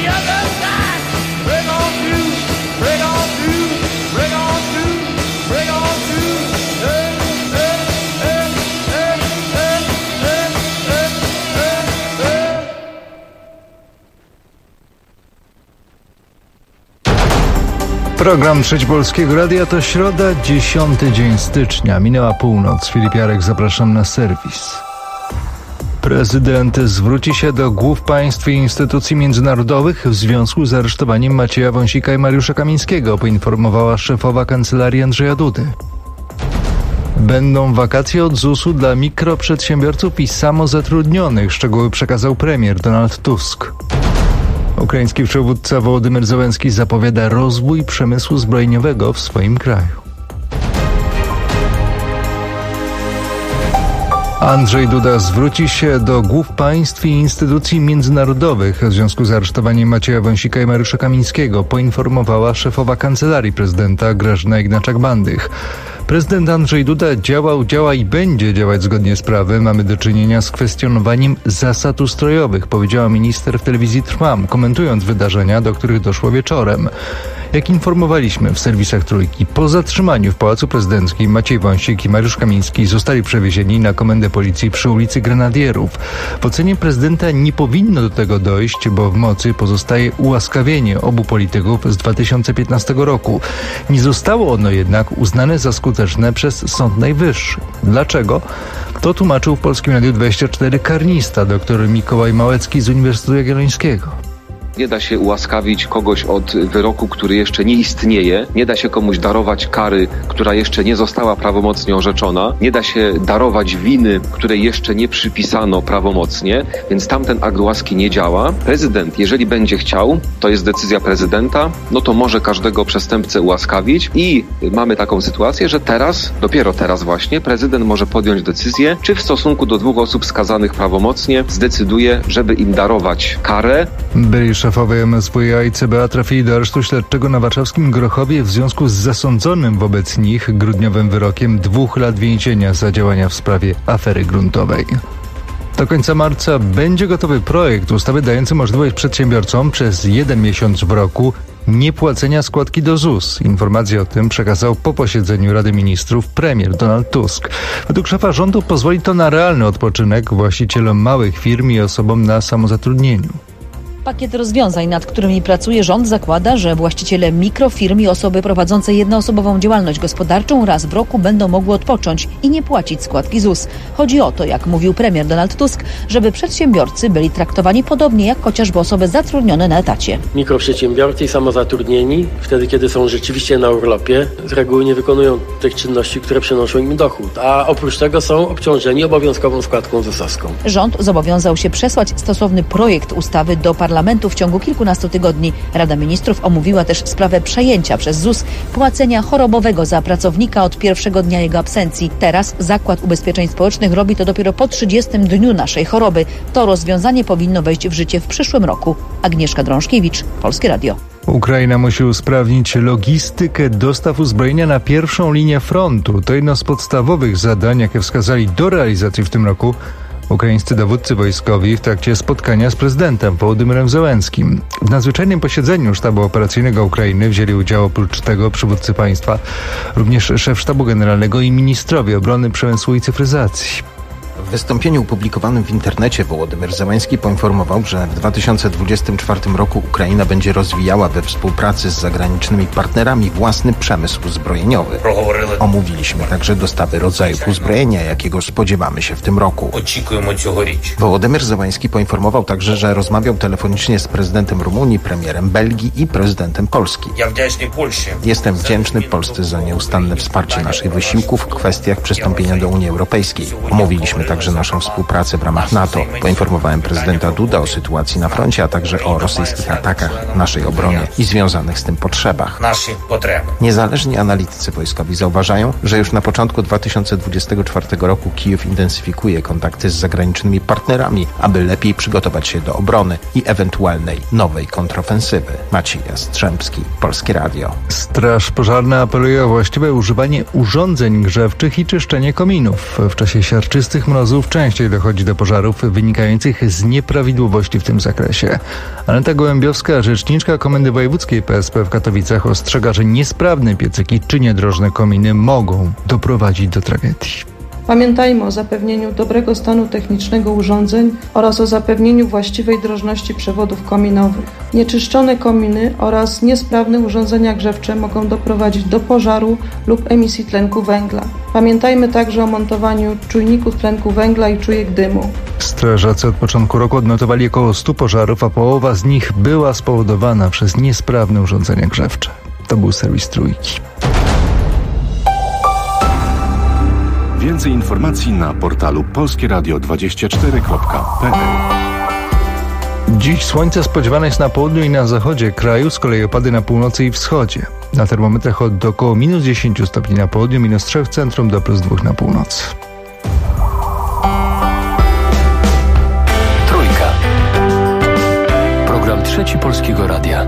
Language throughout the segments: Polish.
Program Trzeci Polskiego Radia to środa, 10 dzień stycznia. Minęła północ. Filip Jarek, zapraszam na serwis. Prezydent zwróci się do głów państw i instytucji międzynarodowych w związku z aresztowaniem Macieja Wąsika i Mariusza Kamińskiego, poinformowała szefowa kancelarii Andrzeja Dudy. Będą wakacje od ZUS-u dla mikroprzedsiębiorców i samozatrudnionych. Szczegóły przekazał premier Donald Tusk. Ukraiński przywódca Wołodymyr Zełenski zapowiada rozwój przemysłu zbrojeniowego w swoim kraju. Andrzej Duda zwróci się do głów państw i instytucji międzynarodowych w związku z aresztowaniem Macieja Wąsika i Mariusza Kamińskiego, poinformowała szefowa kancelarii prezydenta Grażyna Ignacak-Bandych. Prezydent Andrzej Duda działa i będzie działać zgodnie z prawem. Mamy do czynienia z kwestionowaniem zasad ustrojowych, powiedziała minister w telewizji Trwam, komentując wydarzenia, do których doszło wieczorem. Jak informowaliśmy w serwisach Trójki, po zatrzymaniu w Pałacu Prezydenckim Maciej Wąsik i Mariusz Kamiński zostali przewiezieni na komendę policji przy ulicy Grenadierów. W ocenie prezydenta nie powinno do tego dojść, bo w mocy pozostaje ułaskawienie obu polityków z 2015 roku. Nie zostało ono jednak uznane za skuteczne przez Sąd Najwyższy. Dlaczego? To tłumaczył w Polskim Radiu 24 karnista dr Mikołaj Małecki z Uniwersytetu Jagiellońskiego. Nie da się ułaskawić kogoś od wyroku, który jeszcze nie istnieje. Nie da się komuś darować kary, która jeszcze nie została prawomocnie orzeczona. Nie da się darować winy, której jeszcze nie przypisano prawomocnie, więc tamten akt łaski nie działa. Prezydent, jeżeli będzie chciał, to jest decyzja prezydenta, no to może każdego przestępcę ułaskawić i mamy taką sytuację, że dopiero teraz właśnie, prezydent może podjąć decyzję, czy w stosunku do dwóch osób skazanych prawomocnie zdecyduje, żeby im darować karę. Byli szefowie MSWiA i CBA trafili do aresztu śledczego na warszawskim Grochowie w związku z zasądzonym wobec nich grudniowym wyrokiem 2 lat więzienia za działania w sprawie afery gruntowej. Do końca marca będzie gotowy projekt ustawy dający możliwość przedsiębiorcom przez 1 miesiąc w roku niepłacenia składki do ZUS. Informację o tym przekazał po posiedzeniu Rady Ministrów premier Donald Tusk. Według szefa rządu pozwoli to na realny odpoczynek właścicielom małych firm i osobom na samozatrudnieniu. Pakiet rozwiązań, nad którymi pracuje rząd, zakłada, że właściciele mikrofirm i osoby prowadzące jednoosobową działalność gospodarczą raz w roku będą mogły odpocząć i nie płacić składki ZUS. Chodzi o to, jak mówił premier Donald Tusk, żeby przedsiębiorcy byli traktowani podobnie jak chociażby osoby zatrudnione na etacie. Mikroprzedsiębiorcy i samozatrudnieni, wtedy kiedy są rzeczywiście na urlopie, z reguły nie wykonują tych czynności, które przynoszą im dochód, a oprócz tego są obciążeni obowiązkową składką ZUS-owską. Rząd zobowiązał się przesłać stosowny projekt ustawy do parlamentu w ciągu kilkunastu tygodni. Rada Ministrów omówiła też sprawę przejęcia przez ZUS płacenia chorobowego za pracownika od pierwszego dnia jego absencji. Teraz Zakład Ubezpieczeń Społecznych robi to dopiero po 30 dniu naszej choroby. To rozwiązanie powinno wejść w życie w przyszłym roku. Agnieszka Drążkiewicz, Polskie Radio. Ukraina musi usprawnić logistykę dostaw uzbrojenia na pierwszą linię frontu. To jedno z podstawowych zadań, jakie wskazali do realizacji w tym roku ukraińscy dowódcy wojskowi w trakcie spotkania z prezydentem Wołodymyrem Zełenskim. W nadzwyczajnym posiedzeniu Sztabu Operacyjnego Ukrainy wzięli udział oprócz tego przywódcy państwa również szef Sztabu Generalnego i ministrowie obrony, przemysłu i cyfryzacji. W wystąpieniu opublikowanym w internecie Wołodymyr Zełenski poinformował, że w 2024 roku Ukraina będzie rozwijała we współpracy z zagranicznymi partnerami własny przemysł zbrojeniowy. Omówiliśmy także dostawy rodzajów uzbrojenia, jakiego spodziewamy się w tym roku. Wołodymyr Zełenski poinformował także, że rozmawiał telefonicznie z prezydentem Rumunii, premierem Belgii i prezydentem Polski. Jestem wdzięczny Polsce za nieustanne wsparcie naszych wysiłków w kwestiach przystąpienia do Unii Europejskiej. Omówiliśmy także naszą współpracę w ramach NATO. Poinformowałem prezydenta Duda o sytuacji na froncie, a także o rosyjskich atakach w naszej obronie i związanych z tym potrzebach. Niezależni analitycy wojskowi zauważają, że już na początku 2024 roku Kijów intensyfikuje kontakty z zagranicznymi partnerami, aby lepiej przygotować się do obrony i ewentualnej nowej kontrofensywy. Maciej Jastrzębski, Polskie Radio. Straż Pożarna apeluje o właściwe używanie urządzeń grzewczych i czyszczenie kominów. W czasie siarczystych mrozów mrozów częściej dochodzi do pożarów wynikających z nieprawidłowości w tym zakresie. Aneta Gołębiowska, rzeczniczka Komendy Wojewódzkiej PSP w Katowicach, ostrzega, że niesprawne piecyki czy niedrożne kominy mogą doprowadzić do tragedii. Pamiętajmy o zapewnieniu dobrego stanu technicznego urządzeń oraz o zapewnieniu właściwej drożności przewodów kominowych. Nieczyszczone kominy oraz niesprawne urządzenia grzewcze mogą doprowadzić do pożaru lub emisji tlenku węgla. Pamiętajmy także o montowaniu czujników tlenku węgla i czujek dymu. Strażacy od początku roku odnotowali około 100 pożarów, a połowa z nich była spowodowana przez niesprawne urządzenia grzewcze. To był serwis Trójki. Więcej informacji na portalu polskieradio24.pl. Dziś słońce spodziewane jest na południu i na zachodzie kraju, z kolei opady na północy i wschodzie. Na termometrach od około -10 stopni na południu, -3 w centrum do +2 na północy. Trójka. Program Trzeci Polskiego Radia.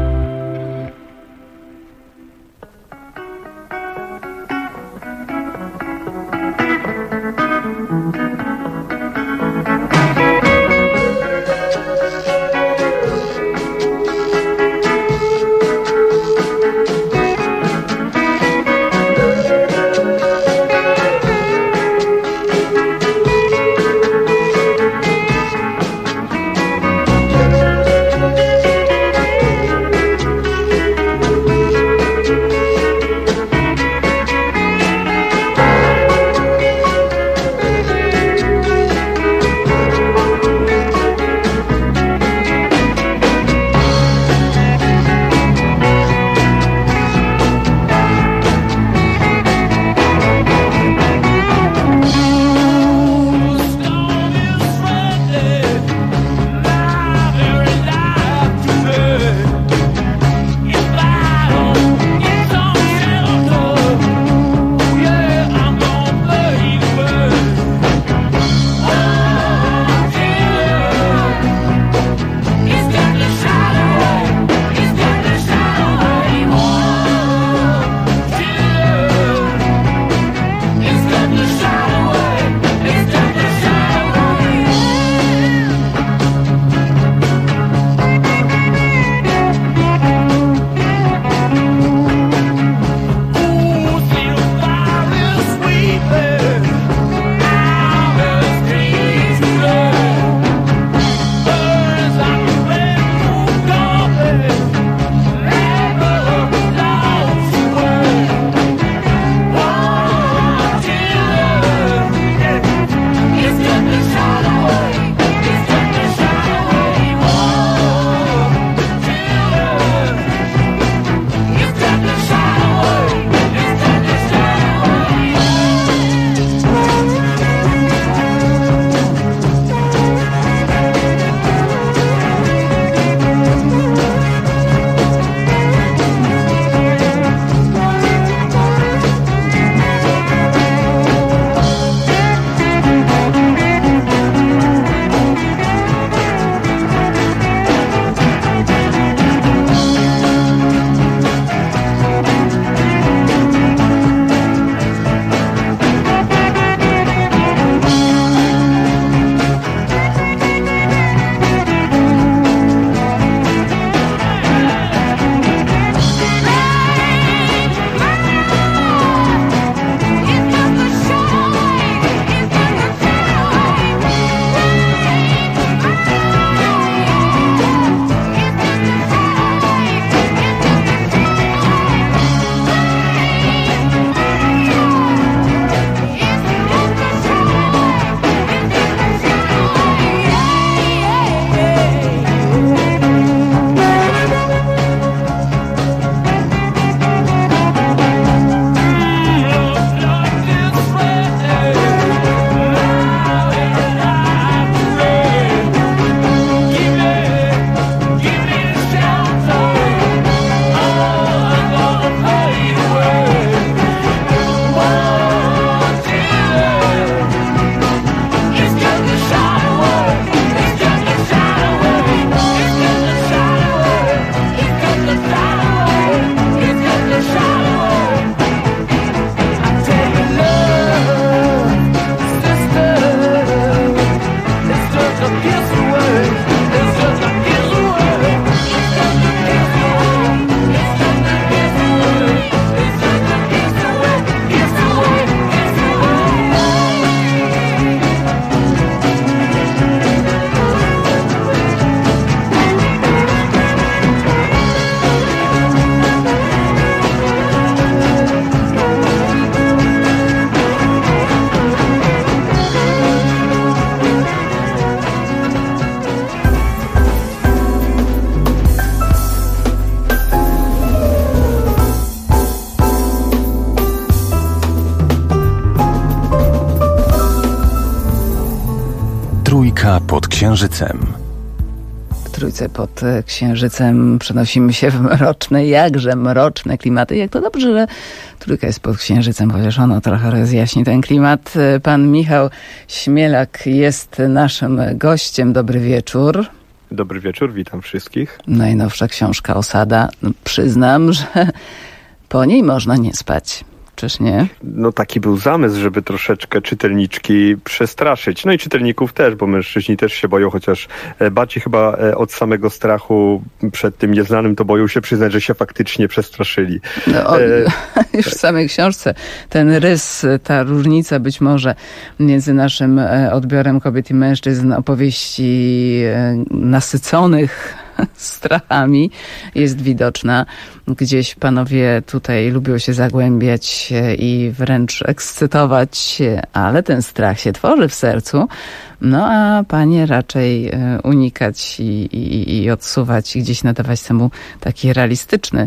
Trójka pod Księżycem. W Trójce pod Księżycem przenosimy się w mroczne, jakże mroczne klimaty. Jak to dobrze, że Trójka jest pod Księżycem, chociaż ono trochę rozjaśni ten klimat. Pan Michał Śmielak jest naszym gościem. Dobry wieczór. Dobry wieczór, witam wszystkich. Najnowsza książka Osada. No, przyznam, że po niej można nie spać. Czyż nie? No taki był zamysł, żeby troszeczkę czytelniczki przestraszyć. No i czytelników też, bo mężczyźni też się boją, chociaż bardziej chyba od samego strachu przed tym nieznanym, to boją się przyznać, że się faktycznie przestraszyli. No, już w samej książce ten rys, ta różnica być może między naszym odbiorem kobiet i mężczyzn, opowieści nasyconych strachami jest widoczna. Gdzieś panowie tutaj lubią się zagłębiać i wręcz ekscytować, ale ten strach się tworzy w sercu, no a panie raczej unikać i odsuwać i gdzieś nadawać temu taki realistyczny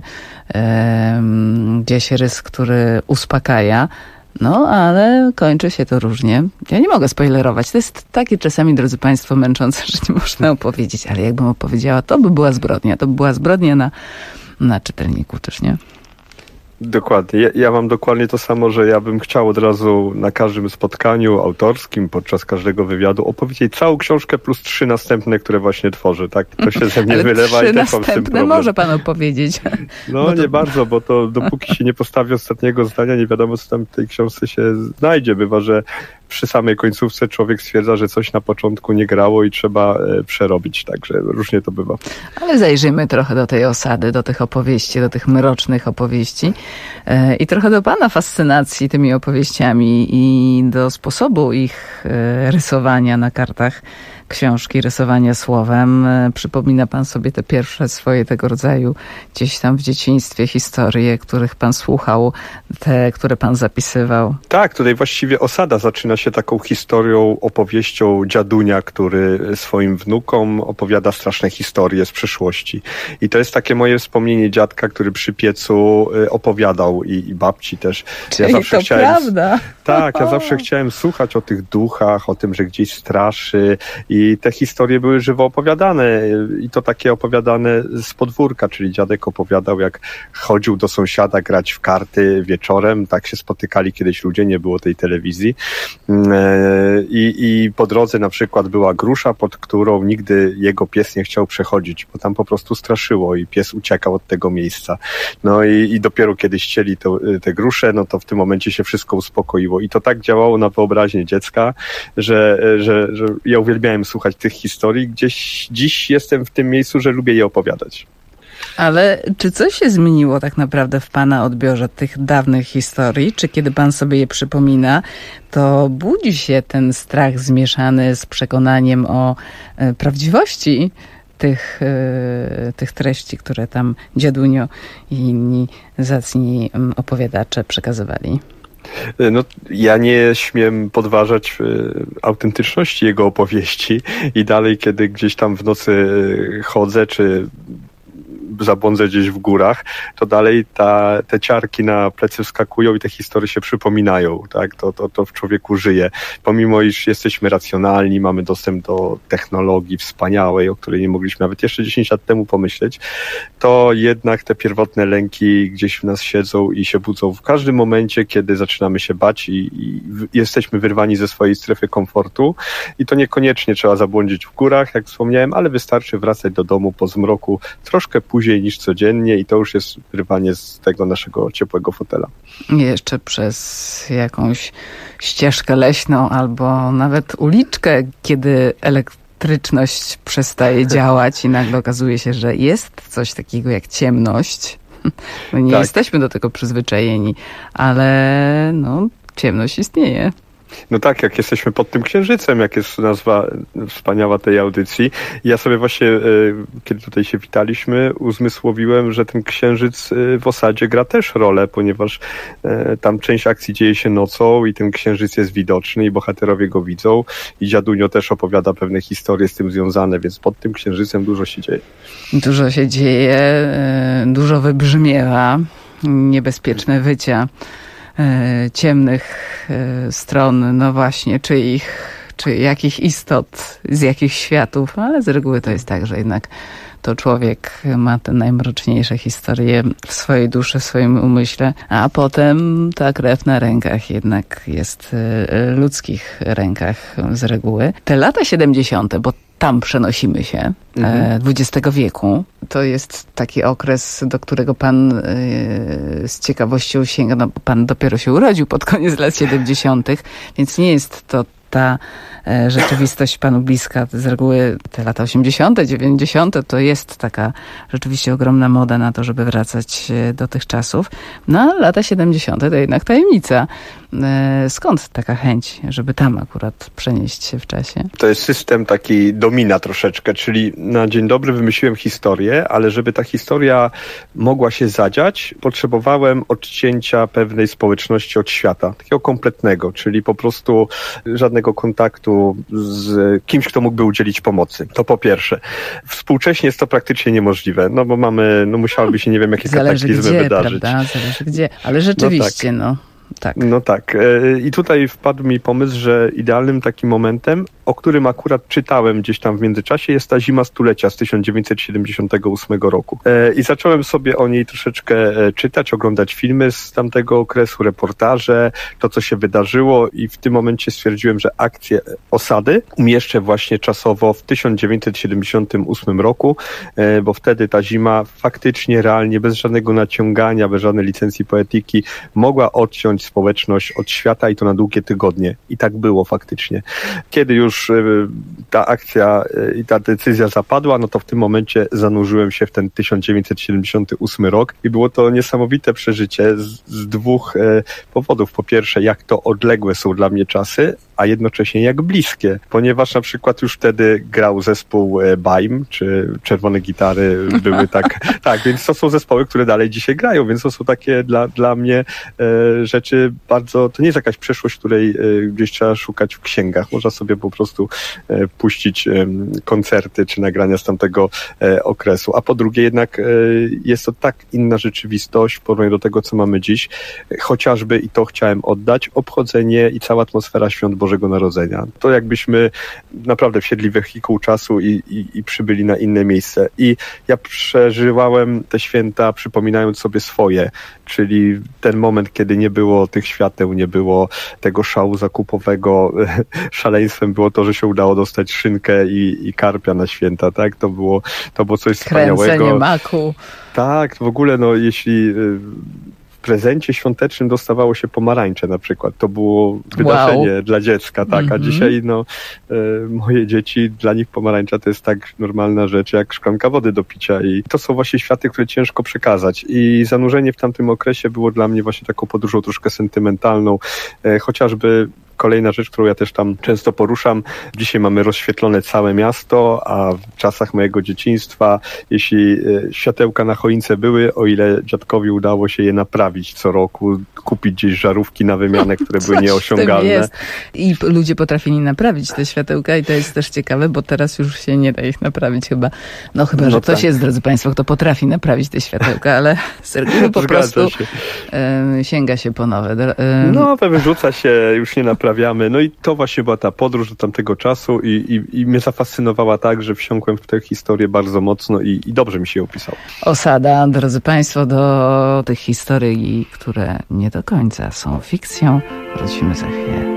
gdzieś rys, który uspokaja. No, ale kończy się to różnie. Ja nie mogę spoilerować. To jest takie czasami, drodzy państwo, męczące, że nie można opowiedzieć. Ale jakbym opowiedziała, to by była zbrodnia. To by była zbrodnia na czytelniku też, nie? Dokładnie. Ja mam dokładnie to samo, że ja bym chciał od razu na każdym spotkaniu autorskim, podczas każdego wywiadu opowiedzieć całą książkę plus 3 następne, które właśnie tworzę. Tak? To się ze mnie wylewa i też mam z tym problem. Może pan opowiedzieć. No nie bardzo, bo to dopóki się nie postawi ostatniego zdania, nie wiadomo, co tam w tej książce się znajdzie. Bywa, że przy samej końcówce człowiek stwierdza, że coś na początku nie grało i trzeba przerobić. Także różnie to bywa. Ale zajrzyjmy trochę do tej osady, do tych opowieści, do tych mrocznych opowieści i trochę do pana fascynacji tymi opowieściami i do sposobu ich rysowania na kartach książki, rysowania słowem. Przypomina pan sobie te pierwsze swoje tego rodzaju gdzieś tam w dzieciństwie historie, których pan słuchał, te, które pan zapisywał? Tak, tutaj właściwie osada zaczyna się taką historią, opowieścią dziadunia, który swoim wnukom opowiada straszne historie z przeszłości. I to jest takie moje wspomnienie dziadka, który przy piecu opowiadał i babci też. Czyli to prawda. Tak, ja zawsze chciałem słuchać o tych duchach, o tym, że gdzieś straszy i te historie były żywo opowiadane i to takie opowiadane z podwórka, czyli dziadek opowiadał, jak chodził do sąsiada grać w karty wieczorem, tak się spotykali kiedyś ludzie, nie było tej telewizji i po drodze na przykład była grusza, pod którą nigdy jego pies nie chciał przechodzić, bo tam po prostu straszyło i pies uciekał od tego miejsca. No i dopiero kiedy ścieli te grusze, no to w tym momencie się wszystko uspokoiło i to tak działało na wyobraźnię dziecka, że ja uwielbiałem słuchać tych historii. Gdzieś dziś jestem w tym miejscu, że lubię je opowiadać. Ale czy coś się zmieniło tak naprawdę w pana odbiorze tych dawnych historii? Czy kiedy pan sobie je przypomina, to budzi się ten strach zmieszany z przekonaniem o prawdziwości tych treści, które tam dziadunio i inni zacni opowiadacze przekazywali? No, ja nie śmiem podważać autentyczności jego opowieści i dalej, kiedy gdzieś tam w nocy chodzę, czy zabłądzę gdzieś w górach, to dalej te ciarki na plecy wskakują i te historie się przypominają, tak? To w człowieku żyje. Pomimo, iż jesteśmy racjonalni, mamy dostęp do technologii wspaniałej, o której nie mogliśmy nawet jeszcze 10 lat temu pomyśleć, to jednak te pierwotne lęki gdzieś w nas siedzą i się budzą w każdym momencie, kiedy zaczynamy się bać i jesteśmy wyrwani ze swojej strefy komfortu i to niekoniecznie trzeba zabłądzić w górach, jak wspomniałem, ale wystarczy wracać do domu po zmroku troszkę później niż codziennie i to już jest wyrwanie z tego naszego ciepłego fotela. Jeszcze przez jakąś ścieżkę leśną albo nawet uliczkę, kiedy elektryczność przestaje działać i nagle okazuje się, że jest coś takiego jak ciemność. My nie jesteśmy do tego przyzwyczajeni, ale no, ciemność istnieje. No tak, jak jesteśmy pod tym księżycem, jak jest nazwa wspaniała tej audycji. Ja sobie właśnie, kiedy tutaj się witaliśmy, uzmysłowiłem, że ten księżyc w osadzie gra też rolę, ponieważ tam część akcji dzieje się nocą i ten księżyc jest widoczny i bohaterowie go widzą i dziadunio też opowiada pewne historie z tym związane, więc pod tym księżycem dużo się dzieje. Dużo się dzieje, dużo wybrzmiewa, niebezpieczne wycia ciemnych stron, no właśnie, czy jakich istot, z jakich światów, ale z reguły to jest tak, że jednak to człowiek ma te najmroczniejsze historie w swojej duszy, w swoim umyśle, a potem ta krew na rękach jednak jest w ludzkich rękach z reguły. Te lata 70., bo tam przenosimy się, XX wieku. To jest taki okres, do którego pan z ciekawością sięga. No, pan dopiero się urodził pod koniec lat 70., więc nie jest to ta rzeczywistość panu bliska. Z reguły te lata 80., 90. to jest taka rzeczywiście ogromna moda na to, żeby wracać do tych czasów. No a lata 70. to jednak tajemnica. Skąd taka chęć, żeby tam akurat przenieść się w czasie? To jest system taki domina troszeczkę, czyli na dzień dobry wymyśliłem historię, ale żeby ta historia mogła się zadziać, potrzebowałem odcięcia pewnej społeczności od świata, takiego kompletnego, czyli po prostu żadnego kontaktu z kimś, kto mógłby udzielić pomocy. To po pierwsze. Współcześnie jest to praktycznie niemożliwe, no bo musiałoby się nie wiem jakie kataklizmy wydarzyć. Prawda? Zależy gdzie, ale rzeczywiście, Tak. No tak. I tutaj wpadł mi pomysł, że idealnym takim momentem, o którym akurat czytałem gdzieś tam w międzyczasie, jest ta zima stulecia z 1978 roku. I zacząłem sobie o niej troszeczkę czytać, oglądać filmy z tamtego okresu, reportaże, to co się wydarzyło i w tym momencie stwierdziłem, że akcję osady umieszczę właśnie czasowo w 1978 roku, bo wtedy ta zima faktycznie, realnie, bez żadnego naciągania, bez żadnej licencji poetyki mogła odciąć społeczność od świata i to na długie tygodnie. I tak było faktycznie. Kiedy już ta akcja i ta decyzja zapadła, no to w tym momencie zanurzyłem się w ten 1978 rok i było to niesamowite przeżycie z dwóch powodów. Po pierwsze, jak to odległe są dla mnie czasy, a jednocześnie jak bliskie, ponieważ na przykład już wtedy grał zespół Baim, czy Czerwone Gitary były tak, więc to są zespoły, które dalej dzisiaj grają, więc to są takie dla mnie rzeczy bardzo, to nie jest jakaś przeszłość, której gdzieś trzeba szukać w księgach, można sobie po prostu puścić koncerty, czy nagrania z tamtego okresu, a po drugie jednak jest to tak inna rzeczywistość w porównaniu do tego, co mamy dziś, chociażby, i to chciałem oddać, obchodzenie i cała atmosfera świąt Bożego Narodzenia. To jakbyśmy naprawdę wsiedli w wehikuł czasu i przybyli na inne miejsce. I ja przeżywałem te święta, przypominając sobie swoje, czyli ten moment, kiedy nie było tych świateł, nie było tego szału zakupowego. Szaleństwem było to, że się udało dostać szynkę i karpia na święta, tak? To było coś wspaniałego. Kręcenie maku. Tak, w ogóle jeśli w prezencie świątecznym dostawało się pomarańcze na przykład. To było wydarzenie dla dziecka, tak? A dzisiaj moje dzieci, dla nich pomarańcza to jest tak normalna rzecz jak szklanka wody do picia i to są właśnie światy, które ciężko przekazać i zanurzenie w tamtym okresie było dla mnie właśnie taką podróżą troszkę sentymentalną, chociażby kolejna rzecz, którą ja też tam często poruszam. Dzisiaj mamy rozświetlone całe miasto, a w czasach mojego dzieciństwa, jeśli światełka na choince były, o ile dziadkowi udało się je naprawić co roku, kupić gdzieś żarówki na wymianę, które były nieosiągalne. Jest. I ludzie potrafili naprawić te światełka i to jest też ciekawe, bo teraz już się nie da ich naprawić chyba. Chyba, że ktoś jest, drodzy Państwo, kto potrafi naprawić te światełka, ale z reguły po prostu sięga się po nowe. Wyrzuca się, już nie naprawiamy. No i to właśnie była ta podróż do tamtego czasu i mnie zafascynowała tak, że wsiąkłem w tę historię bardzo mocno i dobrze mi się opisało. Osada, drodzy Państwo, do tych historii, które nie do końca są fikcją, wrócimy za chwilę.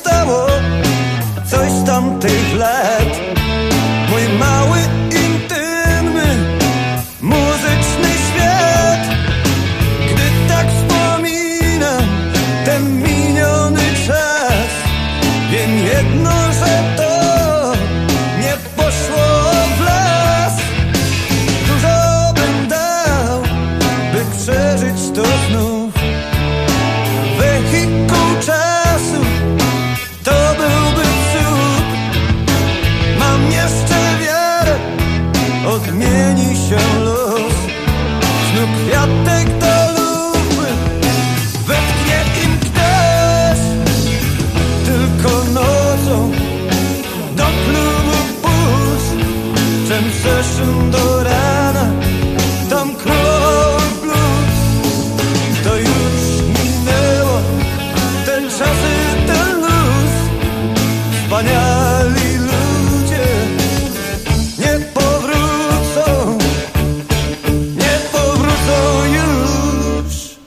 zostało coś z tamtych lat. Mój mały, intymny, muzyczny świat. Gdy tak wspominam ten miniony czas, wiem jedno, że to nie poszło w las. Dużo bym dał, by przeżyć to znów. Wehikuł czasu, to byłby cud. Mam jeszcze wiarę, odmieni się los. Znów kwiatek do lupy, wetknie im ktoś. Tylko nocą do klubu puls, czym session do rana, tam król blues. To już minęło, te czasy, ten luz. Wspaniali ludzie nie powrócą, nie powrócą już.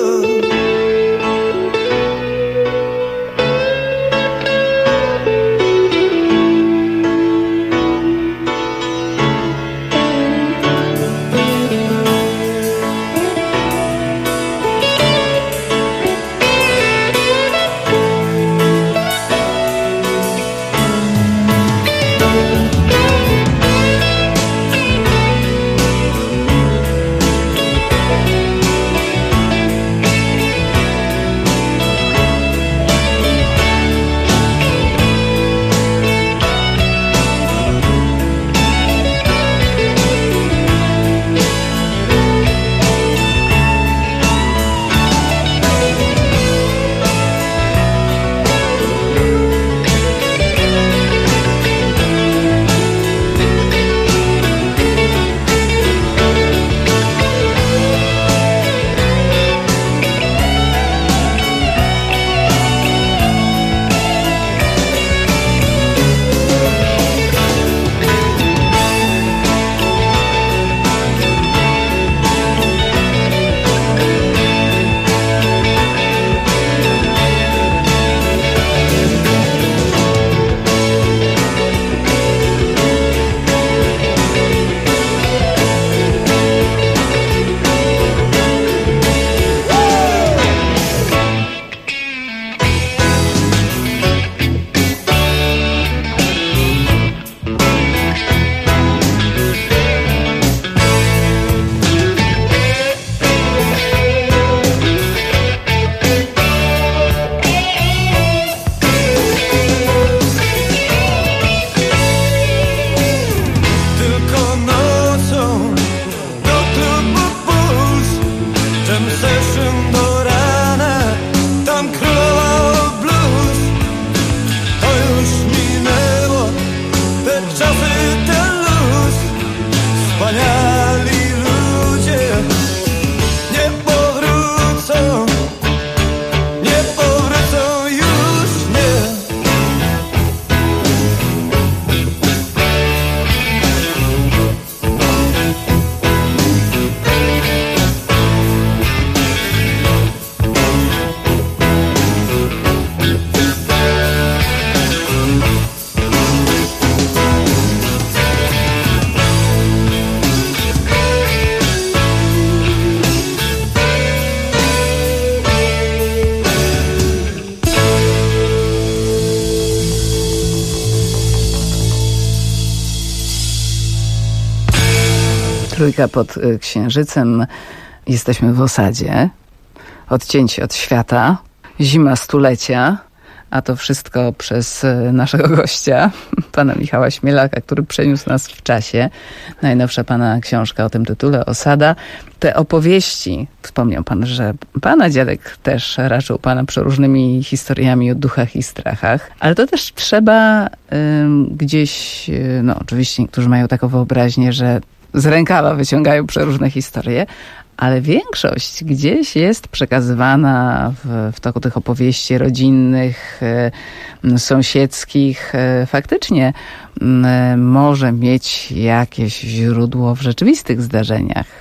Tylko nocą do klubu puls, czym session do rana, tam królował blues. To już minęło, te czasy, ten luz. Wspaniali ludzie nie powrócą, nie powrócą już, nie. Trójka pod Księżycem. Jesteśmy w osadzie. Odcięci od świata. Zima stulecia. A to wszystko przez naszego gościa, pana Michała Śmielaka, który przeniósł nas w czasie. Najnowsza pana książka o tym tytule, Osada. Te opowieści, wspomniał pan, że pana dziadek też raczył pana przeróżnymi historiami o duchach i strachach, ale to też trzeba gdzieś, no oczywiście niektórzy mają taką wyobraźnię, że z rękawa wyciągają przeróżne historie, ale większość gdzieś jest przekazywana w toku tych opowieści rodzinnych, sąsiedzkich. Faktycznie może mieć jakieś źródło w rzeczywistych zdarzeniach.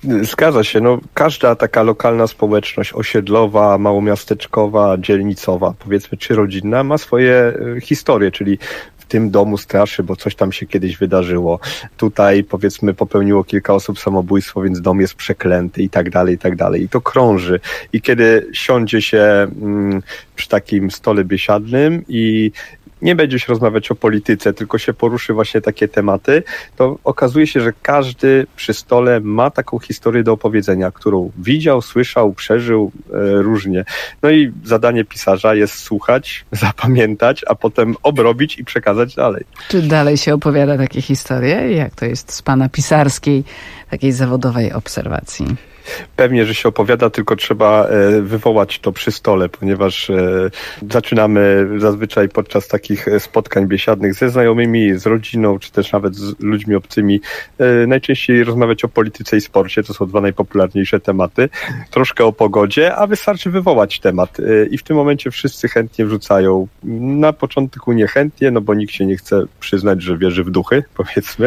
Zgadza się. No, każda taka lokalna społeczność osiedlowa, małomiasteczkowa, dzielnicowa, powiedzmy, czy rodzinna ma swoje historie, czyli w tym domu straszy, bo coś tam się kiedyś wydarzyło. Tutaj, powiedzmy, popełniło kilka osób samobójstwo, więc dom jest przeklęty i tak dalej, i tak dalej. I to krąży. I kiedy siądzie się przy takim stole biesiadnym i nie będzie się rozmawiać o polityce, tylko się poruszy właśnie takie tematy, to okazuje się, że każdy przy stole ma taką historię do opowiedzenia, którą widział, słyszał, przeżył różnie. No i zadanie pisarza jest słuchać, zapamiętać, a potem obrobić i przekazać dalej. Czy dalej się opowiada takie historie? Jak to jest z pana pisarskiej, takiej zawodowej obserwacji? Pewnie, że się opowiada, tylko trzeba wywołać to przy stole, ponieważ zaczynamy zazwyczaj podczas takich spotkań biesiadnych ze znajomymi, z rodziną, czy też nawet z ludźmi obcymi, najczęściej rozmawiać o polityce i sporcie, to są dwa najpopularniejsze tematy, troszkę o pogodzie, a wystarczy wywołać temat i w tym momencie wszyscy chętnie wrzucają. Na początku niechętnie, no bo nikt się nie chce przyznać, że wierzy w duchy, powiedzmy,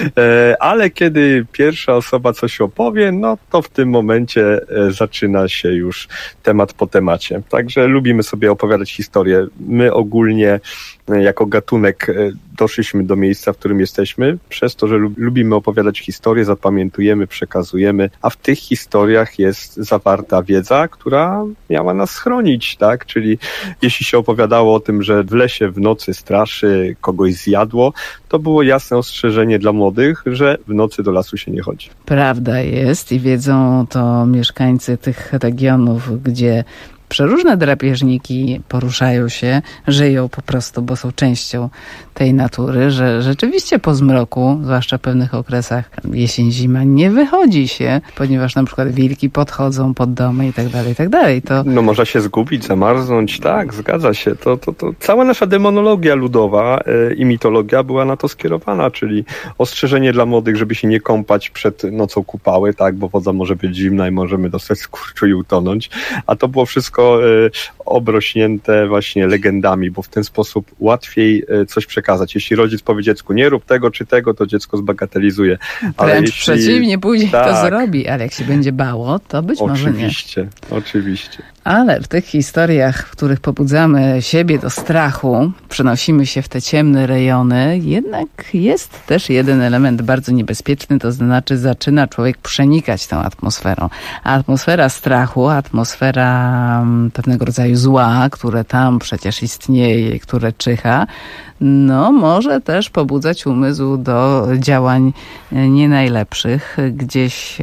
ale kiedy pierwsza osoba coś opowie, no to w tym momencie zaczyna się już temat po temacie. Także lubimy sobie opowiadać historię. My ogólnie jako gatunek doszliśmy do miejsca, w którym jesteśmy, przez to, że lubimy opowiadać historię, zapamiętujemy, przekazujemy, a w tych historiach jest zawarta wiedza, która miała nas chronić, tak? Czyli jeśli się opowiadało o tym, że w lesie w nocy straszy, kogoś zjadło, to było jasne ostrzeżenie dla młodych, że w nocy do lasu się nie chodzi. Prawda jest i wiedzą to mieszkańcy tych regionów, gdzie przeróżne drapieżniki poruszają się, żyją po prostu, bo są częścią tej natury, że rzeczywiście po zmroku, zwłaszcza w pewnych okresach jesień, zima, nie wychodzi się, ponieważ na przykład wilki podchodzą pod domy i tak dalej, i tak dalej. To... No można się zgubić, zamarznąć, tak, zgadza się. To cała nasza demonologia ludowa i mitologia była na to skierowana, czyli ostrzeżenie dla młodych, żeby się nie kąpać przed nocą kupały, tak, bo woda może być zimna i możemy dostać skurczu i utonąć, a to było wszystko obrośnięte właśnie legendami, bo w ten sposób łatwiej coś przekazać. Jeśli rodzic powie dziecku, nie rób tego czy tego, to dziecko zbagatelizuje. Wręcz przeciwnie, później to zrobi, ale jak się będzie bało, to być może nie. Oczywiście. Ale w tych historiach, w których pobudzamy siebie do strachu, przenosimy się w te ciemne rejony, jednak jest też jeden element bardzo niebezpieczny, to znaczy zaczyna człowiek przenikać tą atmosferą. A atmosfera strachu, atmosfera pewnego rodzaju zła, które tam przecież istnieje, które czyha, no może też pobudzać umysł do działań nie najlepszych, gdzieś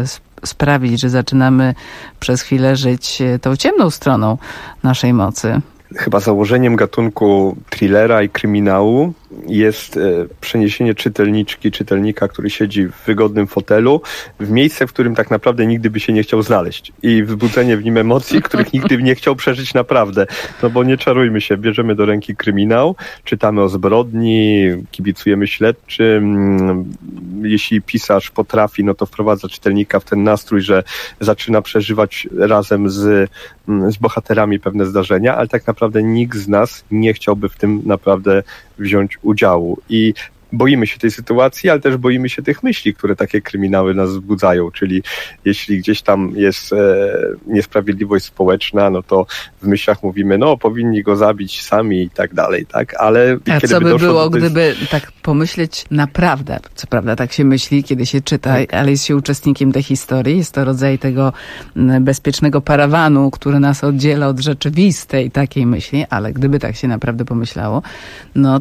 sprawić, że zaczynamy przez chwilę żyć tą ciemną stroną naszej mocy. Chyba założeniem gatunku thrillera i kryminału jest przeniesienie czytelnika, który siedzi w wygodnym fotelu, w miejsce, w którym tak naprawdę nigdy by się nie chciał znaleźć i wzbudzenie w nim emocji, których nigdy nie chciał przeżyć naprawdę. No bo nie czarujmy się, bierzemy do ręki kryminał, czytamy o zbrodni, kibicujemy śledczym. Jeśli pisarz potrafi, no to wprowadza czytelnika w ten nastrój, że zaczyna przeżywać razem z bohaterami pewne zdarzenia, ale tak naprawdę nikt z nas nie chciałby w tym naprawdę wziąć udziału. I boimy się tej sytuacji, ale też boimy się tych myśli, które takie kryminały nas wzbudzają, czyli jeśli gdzieś tam jest niesprawiedliwość społeczna, no to w myślach mówimy, no powinni go zabić sami i tak dalej, tak? Ale a co by było, gdyby tak pomyśleć naprawdę, co prawda tak się myśli, kiedy się czyta, tak, ale jest się uczestnikiem tej historii, jest to rodzaj tego bezpiecznego parawanu, który nas oddziela od rzeczywistej takiej myśli, ale gdyby tak się naprawdę pomyślało, no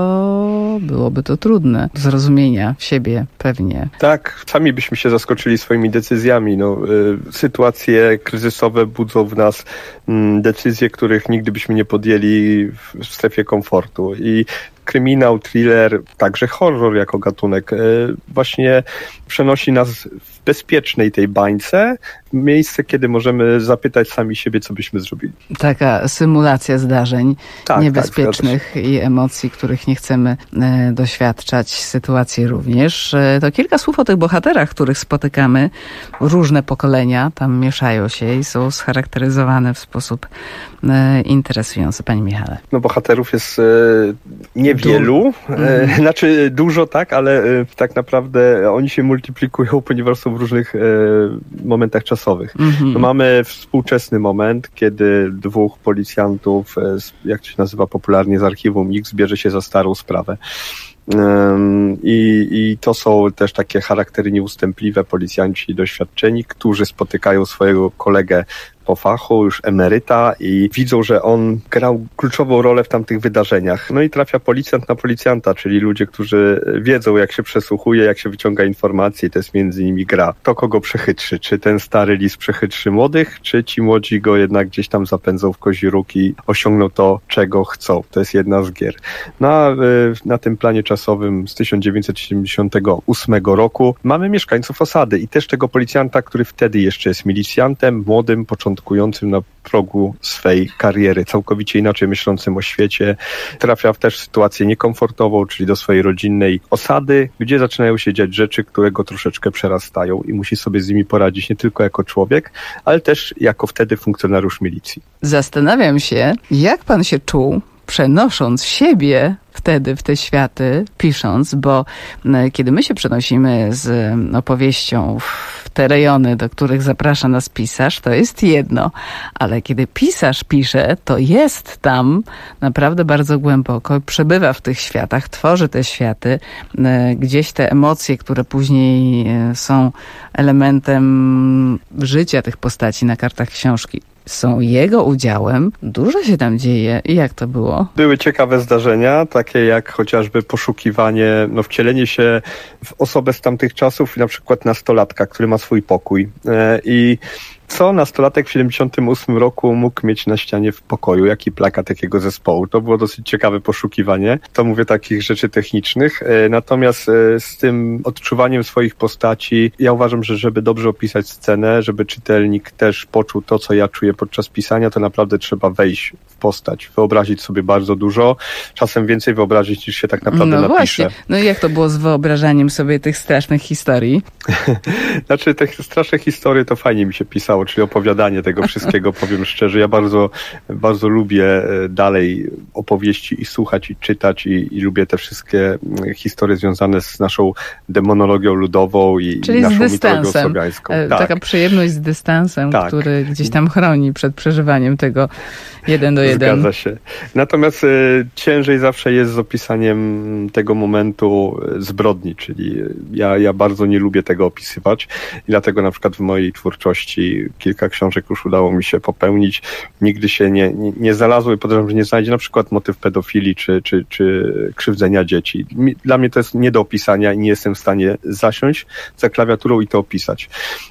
to byłoby to trudne do zrozumienia siebie pewnie. Tak, sami byśmy się zaskoczyli swoimi decyzjami. No, sytuacje kryzysowe budzą w nas decyzje, których nigdy byśmy nie podjęli w strefie komfortu. I kryminał, thriller, także horror jako gatunek właśnie przenosi nas w bezpiecznej tej bańce miejsce, kiedy możemy zapytać sami siebie, co byśmy zrobili. Taka symulacja zdarzeń niebezpiecznych i emocji, których nie chcemy doświadczać, sytuacji również. To kilka słów o tych bohaterach, których spotykamy. Różne pokolenia tam mieszają się i są scharakteryzowane w sposób interesujący. Panie Michale. No bohaterów jest niewielu, znaczy dużo, tak, ale tak naprawdę oni się multiplikują, ponieważ są w różnych momentach czasowych. No, mamy współczesny moment, kiedy dwóch policjantów, jak to się nazywa popularnie z archiwum X, bierze się za starą sprawę. I to są też takie charaktery nieustępliwe, policjanci doświadczeni, którzy spotykają swojego kolegę po fachu, już emeryta, i widzą, że on grał kluczową rolę w tamtych wydarzeniach. No i trafia policjant na policjanta, czyli ludzie, którzy wiedzą, jak się przesłuchuje, jak się wyciąga informacje, i to jest między nimi gra. To kogo przechytrzy? Czy ten stary lis przechytrzy młodych, czy ci młodzi go jednak gdzieś tam zapędzą w kozi róg i osiągną to, czego chcą? To jest jedna z gier. Na tym planie czasowym z 1978 roku mamy mieszkańców osady i też tego policjanta, który wtedy jeszcze jest milicjantem, młodym, początkującym na progu swej kariery, całkowicie inaczej myślącym o świecie. Trafia też w sytuację niekomfortową, czyli do swojej rodzinnej osady, gdzie zaczynają się dziać rzeczy, które go troszeczkę przerastają i musi sobie z nimi poradzić nie tylko jako człowiek, ale też jako wtedy funkcjonariusz milicji. Zastanawiam się, jak pan się czuł, przenosząc siebie wtedy w te światy, pisząc, bo kiedy my się przenosimy z opowieścią w te rejony, do których zaprasza nas pisarz, to jest jedno, ale kiedy pisarz pisze, to jest tam naprawdę bardzo głęboko, przebywa w tych światach, tworzy te światy, gdzieś te emocje, które później są elementem życia tych postaci na kartach książki, są jego udziałem. Dużo się tam dzieje. I jak to było? Były ciekawe zdarzenia, takie jak chociażby poszukiwanie, wcielenie się w osobę z tamtych czasów, na przykład nastolatka, który ma swój pokój. I co nastolatek w 78 roku mógł mieć na ścianie w pokoju? Jaki plakat takiego zespołu? To było dosyć ciekawe poszukiwanie. To mówię takich rzeczy technicznych. Natomiast z tym odczuwaniem swoich postaci, ja uważam, że żeby dobrze opisać scenę, żeby czytelnik też poczuł to, co ja czuję podczas pisania, to naprawdę trzeba wejść w postać, wyobrazić sobie bardzo dużo, czasem więcej wyobrazić, niż się tak naprawdę napisze. Właśnie. No i jak to było z wyobrażaniem sobie tych strasznych historii? Znaczy, te straszne historie to fajnie mi się pisało, czyli opowiadanie tego wszystkiego, powiem szczerze. Ja bardzo, bardzo lubię dalej opowieści i słuchać, i czytać, i lubię te wszystkie historie związane z naszą demonologią ludową i naszą mitologią słowiańską. Taka przyjemność z dystansem, który gdzieś tam chroni przed przeżywaniem tego 1 do 1. Zgadza się. Natomiast ciężej zawsze jest z opisaniem tego momentu zbrodni, czyli ja bardzo nie lubię tego opisywać i dlatego na przykład w mojej twórczości kilka książek już udało mi się popełnić. Nigdy się nie znalazło i podejrzewam, że nie znajdzie na przykład motyw pedofilii czy krzywdzenia dzieci. Dla mnie to jest nie do opisania i nie jestem w stanie zasiąść za klawiaturą i to opisać.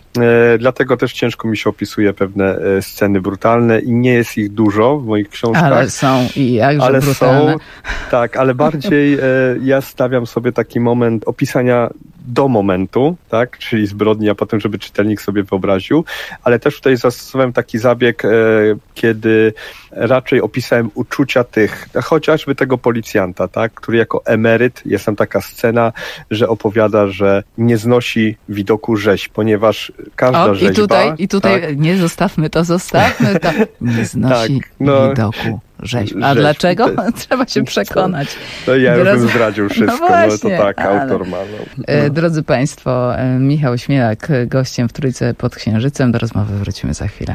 Dlatego też ciężko mi się opisuje pewne sceny brutalne i nie jest ich dużo w moich książkach. Ale są i jakże brutalne. Tak, ale bardziej ja stawiam sobie taki moment opisania do momentu, tak, czyli zbrodni, a potem, żeby czytelnik sobie wyobraził, ale też tutaj zastosowałem taki zabieg, kiedy raczej opisałem uczucia tych, chociażby tego policjanta, tak, który jako emeryt, jest tam taka scena, że opowiada, że nie znosi widoku rzeźb, ponieważ każda rzeźba... I tutaj tak, nie zostawmy to, nie znosi widoku rzeźb. A dlaczego? Trzeba się przekonać. No ja już bym zdradził wszystko, to tak, autor ma. Drodzy Państwo, Michał Śmielak gościem w Trójce pod Księżycem. Do rozmowy wrócimy za chwilę.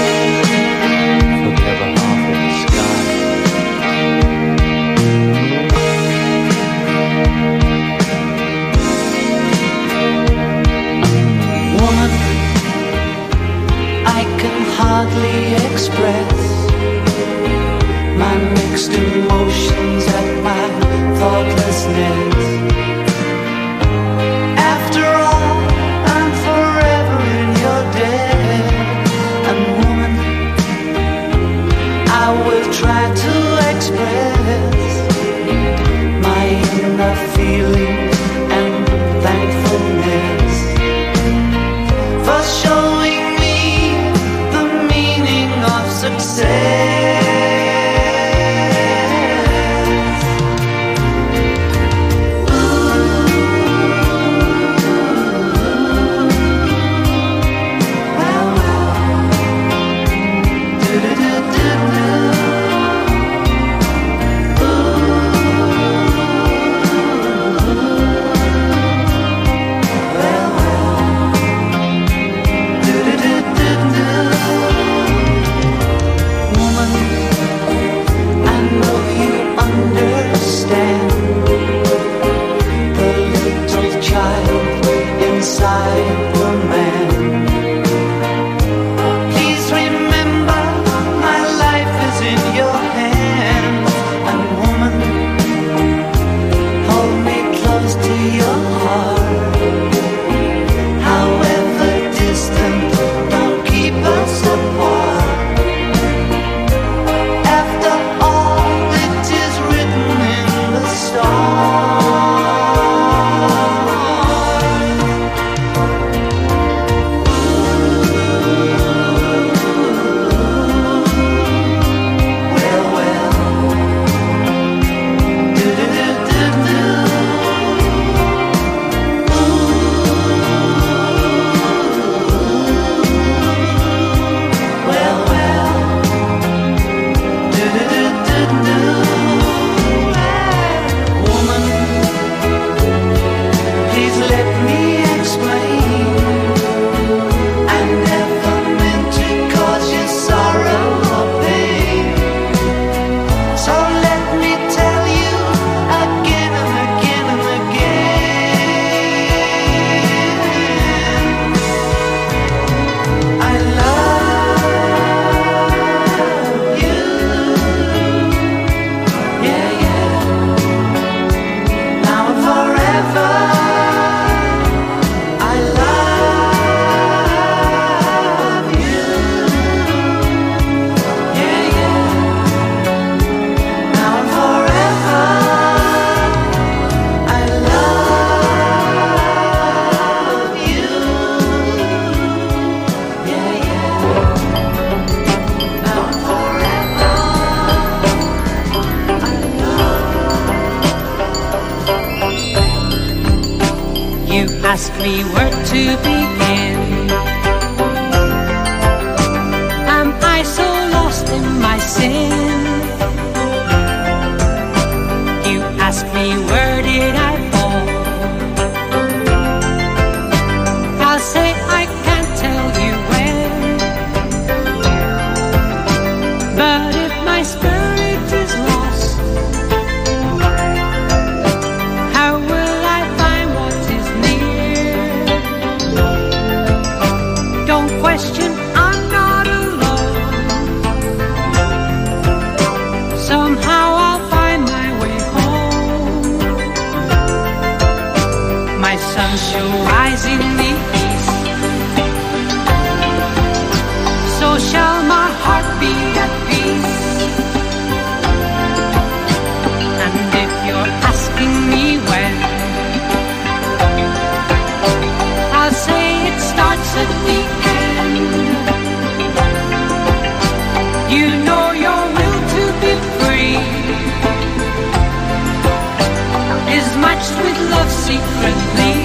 Woman, I can hardly express my mixed emotions at my thoughtlessness. After all, I'm forever in your debt. And woman, I will try to express my inner feeling and thankfulness for showing me ask me where to begin. Am I so lost in my sin? You ask me where did I fall? I'll say I can't tell you where. But if my spirit is lost, how will I find what is near? Don't question, I'm not alone. Somehow I'll find my way home. My sun shall rise in the east, so shall my heart be at peace. And if you're asking me when, I'll say it starts at the end. You know your will to be free is matched with love secretly,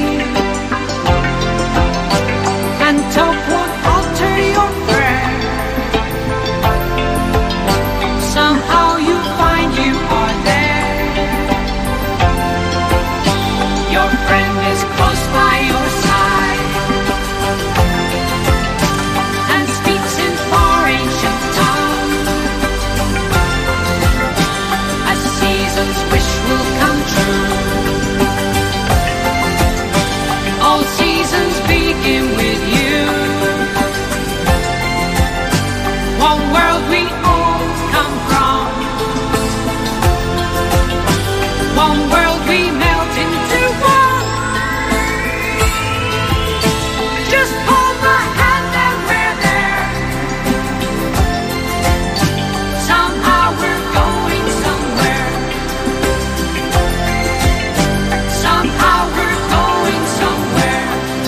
and talk won't alter your prayer. Somehow you find you are there. Your friend is close by your side and speaks in far ancient tongue. A season's wish will come true. All seasons begin with you. One world we all come from, one world we melt into one. Just hold my hand and we're there. Somehow we're going somewhere. Somehow we're going somewhere.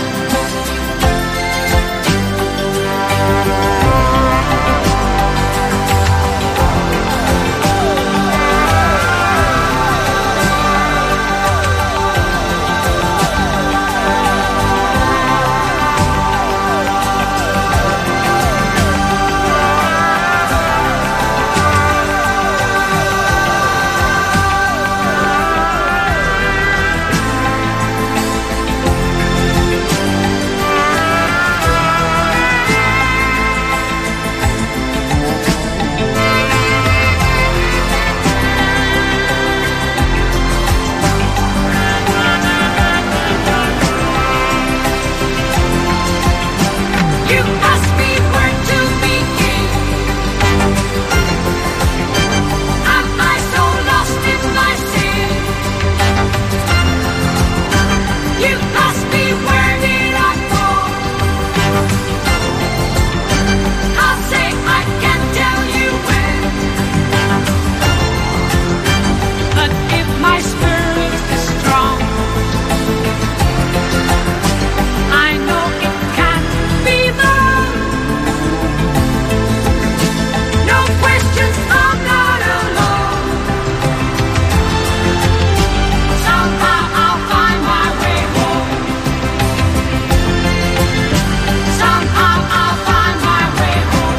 You ask me where to begin. Am I so lost in my sin? You ask me where did I fall? I'll say I can't tell you when. But if my spirit is strong, I know it can't be wrong. No questions, I'm not alone. Somehow I'll find my way home. Somehow I'll find my way home.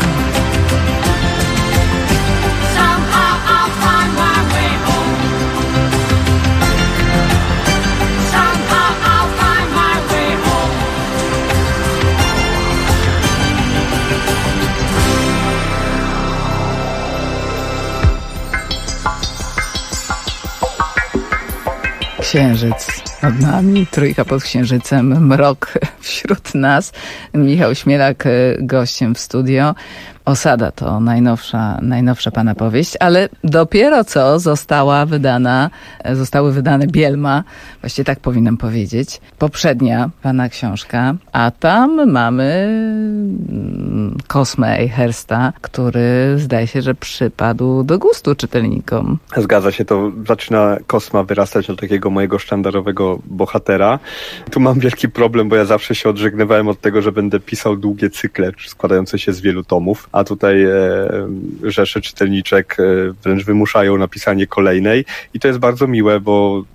Somehow I'll find my way home. Somehow I'll find my way home. Księżyc nad nami, trójka pod księżycem, mrok wśród nas. Michał Śmielak gościem w studio. Osada to najnowsza pana powieść, ale dopiero co zostały wydane Bielma, właściwie tak powinnam powiedzieć, poprzednia pana książka, a tam mamy Cosmę Eichrsta, który zdaje się, że przypadł do gustu czytelnikom. Zgadza się, to zaczyna Cosma wyrastać do takiego mojego sztandarowego bohatera. Tu mam wielki problem, bo ja zawsze się odżegnywałem od tego, że będę pisał długie cykle składające się z wielu tomów, a tutaj rzesze czytelniczek wręcz wymuszają napisanie kolejnej i to jest bardzo miłe, bo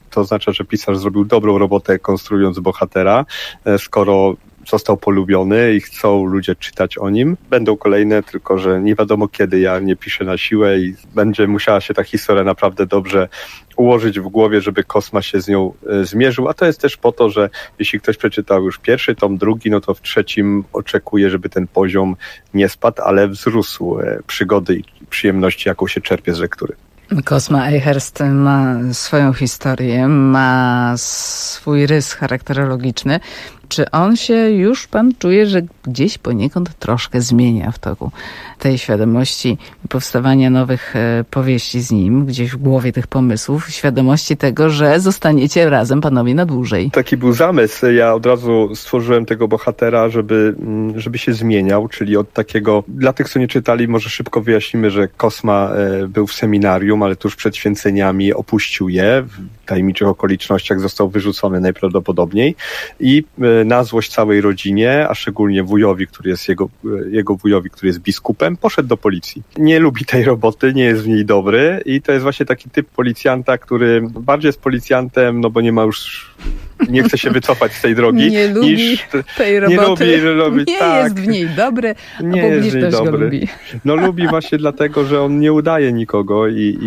to oznacza, że pisarz zrobił dobrą robotę konstruując bohatera, skoro został polubiony i chcą ludzie czytać o nim. Będą kolejne, tylko że nie wiadomo kiedy, ja nie piszę na siłę i będzie musiała się ta historia naprawdę dobrze ułożyć w głowie, żeby Kosma się z nią zmierzył, a to jest też po to, że jeśli ktoś przeczytał już pierwszy tom, drugi, no to w trzecim oczekuje, żeby ten poziom nie spadł, ale wzrósł przygody i przyjemności, jaką się czerpie z lektury. Cosma Eicherst ma swoją historię, ma swój rys charakterologiczny. Czy on się już, pan czuje, że gdzieś poniekąd troszkę zmienia w toku tej świadomości powstawania nowych powieści z nim, gdzieś w głowie tych pomysłów, świadomości tego, że zostaniecie razem panowie na dłużej? Taki był zamysł. Ja od razu stworzyłem tego bohatera, żeby się zmieniał, czyli od takiego, dla tych, co nie czytali, może szybko wyjaśnimy, że Cosma był w seminarium, ale tuż przed święceniami opuścił je, w tajemniczych okolicznościach został wyrzucony najprawdopodobniej i na złość całej rodzinie, a szczególnie wujowi, który jest jego wujowi, który jest biskupem, poszedł do policji. Nie lubi tej roboty, nie jest w niej dobry i to jest właśnie taki typ policjanta, który bardziej jest policjantem, no bo nie ma już, nie chce się wycofać z tej drogi. Nie lubi tej roboty, nie jest w niej dobry, a publiczność go lubi. No lubi właśnie dlatego, że on nie udaje nikogo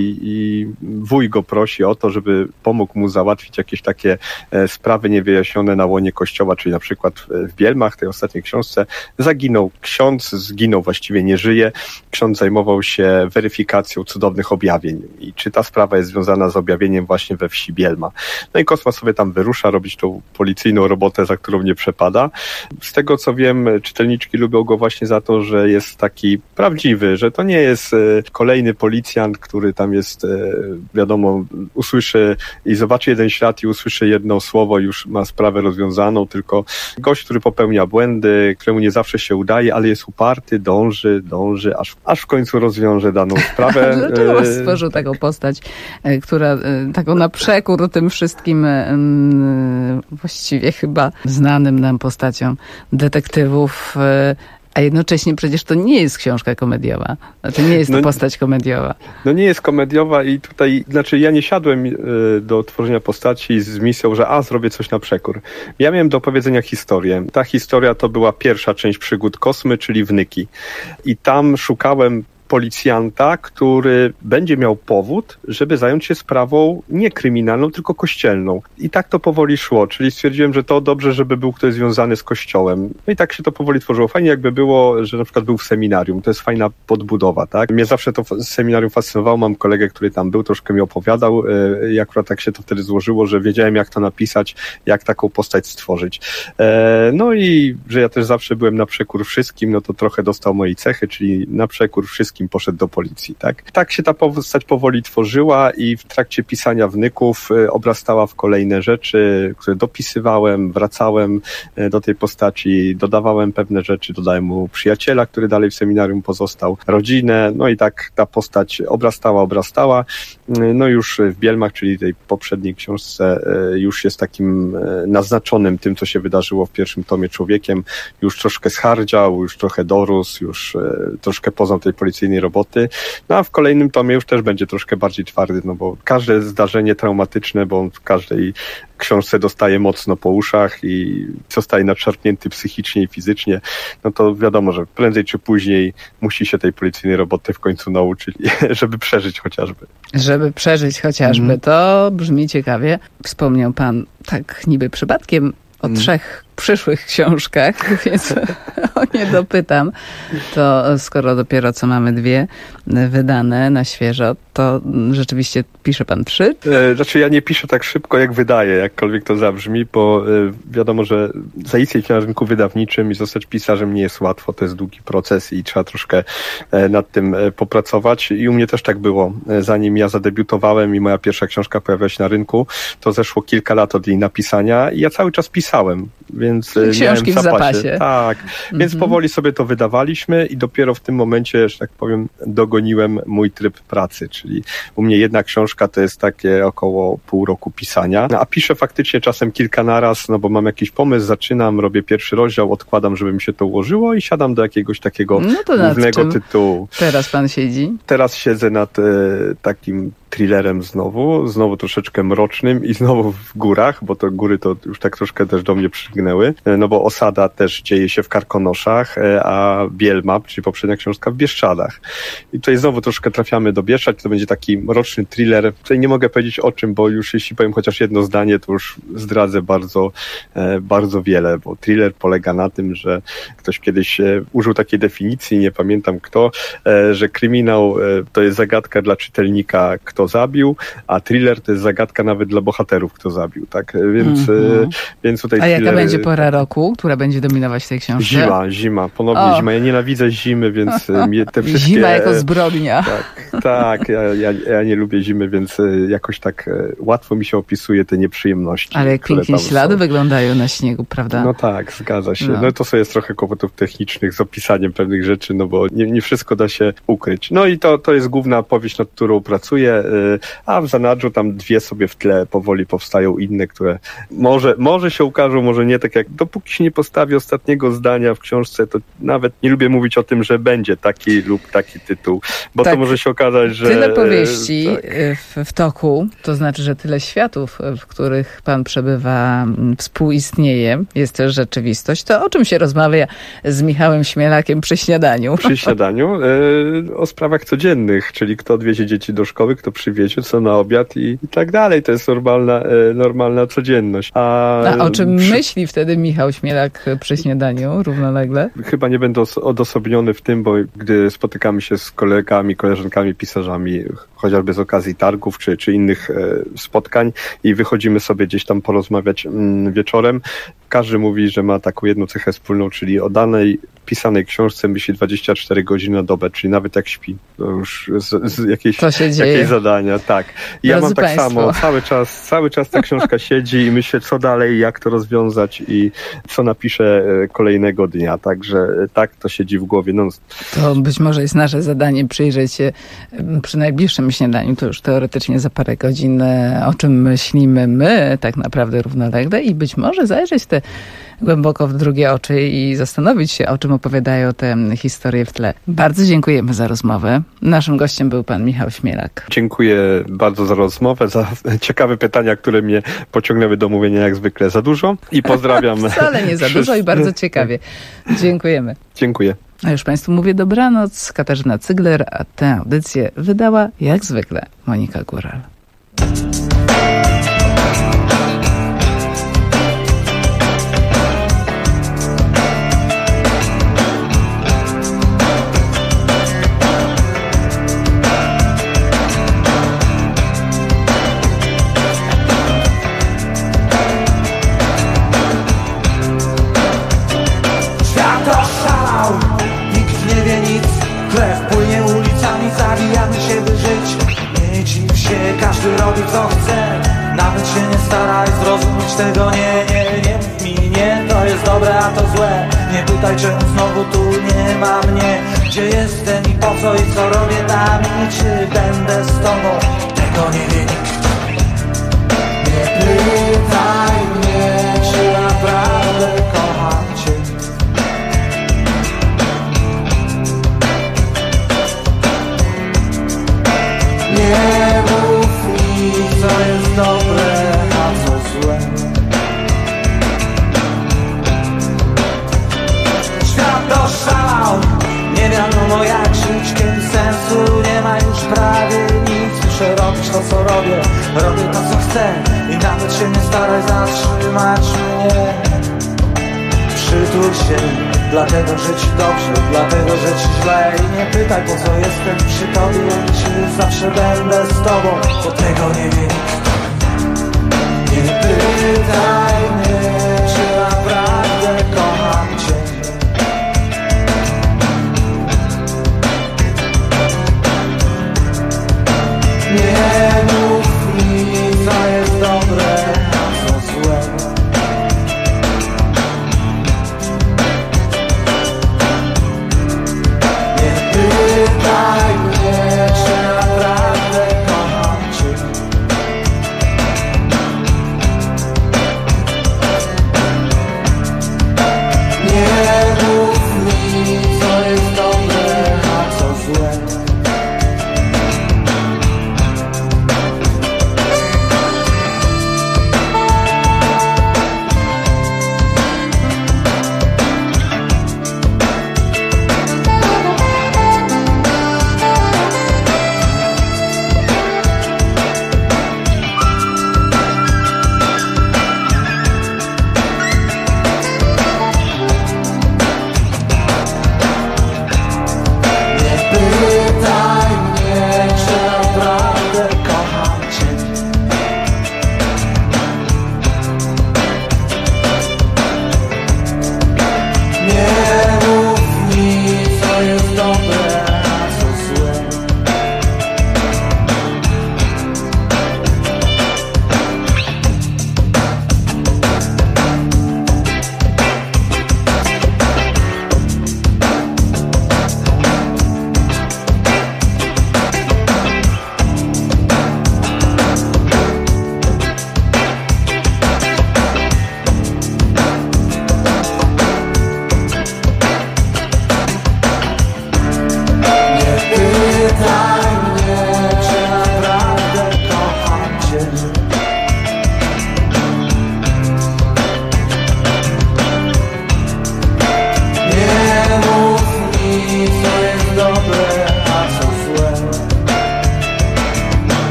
i wuj go prosi o to, żeby pomógł mu załatwić jakieś takie sprawy niewyjaśnione na łonie kościoła, czyli na przykład w Bielmach, tej ostatniej książce, zaginął ksiądz, właściwie nie żyje. Ksiądz zajmował się weryfikacją cudownych objawień i czy ta sprawa jest związana z objawieniem właśnie we wsi Bielma. No i Cosma sobie tam wyrusza robić tą policyjną robotę, za którą nie przepada. Z tego co wiem, czytelniczki lubią go właśnie za to, że jest taki prawdziwy, że to nie jest kolejny policjant, który tam jest, wiadomo, usłyszy i zobaczy jeden ślad i usłyszy jedno słowo, już ma sprawę rozwiązaną, tylko gość, który popełnia błędy, któremu nie zawsze się udaje, ale jest uparty, dąży, aż w końcu rozwiąże daną sprawę. Dlaczego stworzył taką postać, która taką na przekór tym wszystkim właściwie chyba znanym nam postaciom detektywów, a jednocześnie przecież to nie jest książka komediowa. Znaczy nie jest to postać komediowa. No nie jest komediowa i tutaj, znaczy ja nie siadłem do tworzenia postaci z misją, że zrobię coś na przekór. Ja miałem do opowiedzenia historię. Ta historia to była pierwsza część przygód Kosmy, czyli Wnyki. I tam szukałem policjanta, który będzie miał powód, żeby zająć się sprawą nie kryminalną, tylko kościelną. I tak to powoli szło, czyli stwierdziłem, że to dobrze, żeby był ktoś związany z kościołem. No i tak się to powoli tworzyło. Fajnie jakby było, że na przykład był w seminarium. To jest fajna podbudowa, tak? Mnie zawsze to seminarium fascynowało. Mam kolegę, który tam był, troszkę mi opowiadał i akurat tak się to wtedy złożyło, że wiedziałem, jak to napisać, jak taką postać stworzyć. No i że ja też zawsze byłem na przekór wszystkim, no to trochę dostał mojej cechy, czyli na przekór wszystkim poszedł do policji, tak? Tak się ta postać powoli tworzyła i w trakcie pisania Wnyków obrastała w kolejne rzeczy, które dopisywałem, wracałem do tej postaci, dodawałem pewne rzeczy, dodałem mu przyjaciela, który dalej w seminarium pozostał, rodzinę, no i tak ta postać obrastała. No już w Bielmach, czyli tej poprzedniej książce, już jest takim naznaczonym tym, co się wydarzyło w pierwszym tomie człowiekiem, już troszkę schardział, już trochę dorósł, już troszkę poznał tej policyjnej roboty, no a w kolejnym tomie już też będzie troszkę bardziej twardy, no bo każde zdarzenie traumatyczne, bo on w każdej książce dostaje mocno po uszach i zostaje nadszarpnięty psychicznie i fizycznie, no to wiadomo, że prędzej czy później musi się tej policyjnej roboty w końcu nauczyć, żeby przeżyć chociażby. To brzmi ciekawie. Wspomniał pan tak niby przypadkiem o 3 przyszłych książkach, więc o nie dopytam. To skoro dopiero co mamy 2 wydane na świeżo, to rzeczywiście pisze pan 3? Znaczy ja nie piszę tak szybko, jak wydaję, jakkolwiek to zabrzmi, bo wiadomo, że zaistnieć na rynku wydawniczym i zostać pisarzem nie jest łatwo, to jest długi proces i trzeba troszkę nad tym popracować i u mnie też tak było. Zanim ja zadebiutowałem i moja pierwsza książka pojawiła się na rynku, to zeszło kilka lat od jej napisania i ja cały czas pisałem, więc książki w zapasie. Tak, więc powoli sobie to wydawaliśmy i dopiero w tym momencie, że tak powiem, dogoniłem mój tryb pracy, czyli u mnie jedna książka to jest takie około pół roku pisania, a piszę faktycznie czasem kilka naraz, no bo mam jakiś pomysł, zaczynam, robię pierwszy rozdział, odkładam, żeby mi się to ułożyło i siadam do jakiegoś takiego głównego tytułu. Teraz pan siedzi? Teraz siedzę nad takim thrillerem znowu troszeczkę mrocznym i znowu w górach, bo to góry to już tak troszkę też do mnie przygnęły, no bo Osada też dzieje się w Karkonoszach, a Bielmap, czyli poprzednia książka w Bieszczadach. I tutaj znowu troszkę trafiamy do Bieszczad, to będzie taki mroczny thriller. Tutaj nie mogę powiedzieć o czym, bo już jeśli powiem chociaż jedno zdanie, to już zdradzę bardzo wiele, bo thriller polega na tym, że ktoś kiedyś użył takiej definicji, nie pamiętam kto, że kryminał to jest zagadka dla czytelnika, kto zabił, a thriller to jest zagadka nawet dla bohaterów, kto zabił, tak? Więc tutaj a jaka będzie pora roku, która będzie dominować w tej książce? Zima, ponownie zima. Ja nienawidzę zimy, więc te wszystkie... Zima jako zbrodnia. Tak, ja nie lubię zimy, więc jakoś tak łatwo mi się opisuje te nieprzyjemności. Ale jak pięknie ślady wyglądają na śniegu, prawda? No tak, zgadza się. No to sobie jest trochę kłopotów technicznych z opisaniem pewnych rzeczy, no bo nie wszystko da się ukryć. No i to jest główna powieść, nad którą pracuję, a w zanadrzu tam dwie sobie w tle powoli powstają inne, które może się ukażą, może nie, tak jak dopóki się nie postawi ostatniego zdania w książce, to nawet nie lubię mówić o tym, że będzie taki lub taki tytuł, bo to może się okazać, że... Tyle powieści w toku, to znaczy, że tyle światów, w których pan przebywa, współistnieje, jest też rzeczywistość. To o czym się rozmawia z Michałem Śmielakiem przy śniadaniu? Przy śniadaniu o sprawach codziennych, czyli kto odwiezie dzieci do szkoły, kto przywiezie, co na obiad i tak dalej. To jest normalna codzienność. A o czym myśli wtedy Michał Śmielak przy śniadaniu równolegle? Chyba nie będę odosobniony w tym, bo gdy spotykamy się z kolegami, koleżankami, pisarzami, chociażby z okazji targów czy innych spotkań i wychodzimy sobie gdzieś tam porozmawiać wieczorem, każdy mówi, że ma taką jedną cechę wspólną, czyli o danej pisanej książce myśli 24 godziny na dobę, czyli nawet jak śpi. To już jakieś zadania, tak. I ja mam tak samo, cały czas ta książka siedzi i myślę, co dalej, jak to rozwiązać i co napiszę kolejnego dnia. Także tak to siedzi w głowie. To być może jest nasze zadanie przyjrzeć się przy najbliższym śniadaniu, to już teoretycznie za parę godzin, o czym myślimy my tak naprawdę równolegle i być może zajrzeć te głęboko w drugie oczy i zastanowić się, o czym opowiadają te historie w tle. Bardzo dziękujemy za rozmowę. Naszym gościem był pan Michał Śmielak. Dziękuję bardzo za rozmowę, za ciekawe pytania, które mnie pociągnęły do mówienia jak zwykle za dużo i pozdrawiam. Wcale nie za dużo i bardzo ciekawie. Dziękujemy. Dziękuję. A już państwu mówię dobranoc. Katarzyna Cygler, a tę audycję wydała jak zwykle Monika Góral. Każdy robi co chce, nawet się nie staraj zrozumieć tego. Nie mów mi nie, to jest dobre, a to złe. Nie pytaj czemu znowu tu nie ma mnie. Gdzie jestem i po co i co robię tam i czy będę z tobą, tego nie wie nikt. Nie pytaj mnie, czy naprawdę kocham cię. Nie mów mi, co jest dobre, a co złe. Świat doszalał, nie wiadomo jak żyć, kiedy sensu nie ma już prawie nic. Muszę robić to co robię to co chcę i nawet się nie staraj zatrzymać mnie. Przytul się, dlatego że ci dobrze, dlatego że ci źle. I nie pytaj po co jestem przy tobie, czy zawsze będę z tobą, bo tego nie wie nikt. Nie pytaj mnie, czy naprawdę kocham cię. Nie mów mi, co jest dobre, a co złe. Pytaj mnie, czy naprawdę kocham cię.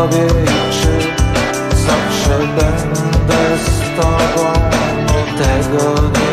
tobie i czy zawsze będę z tobą, tego nie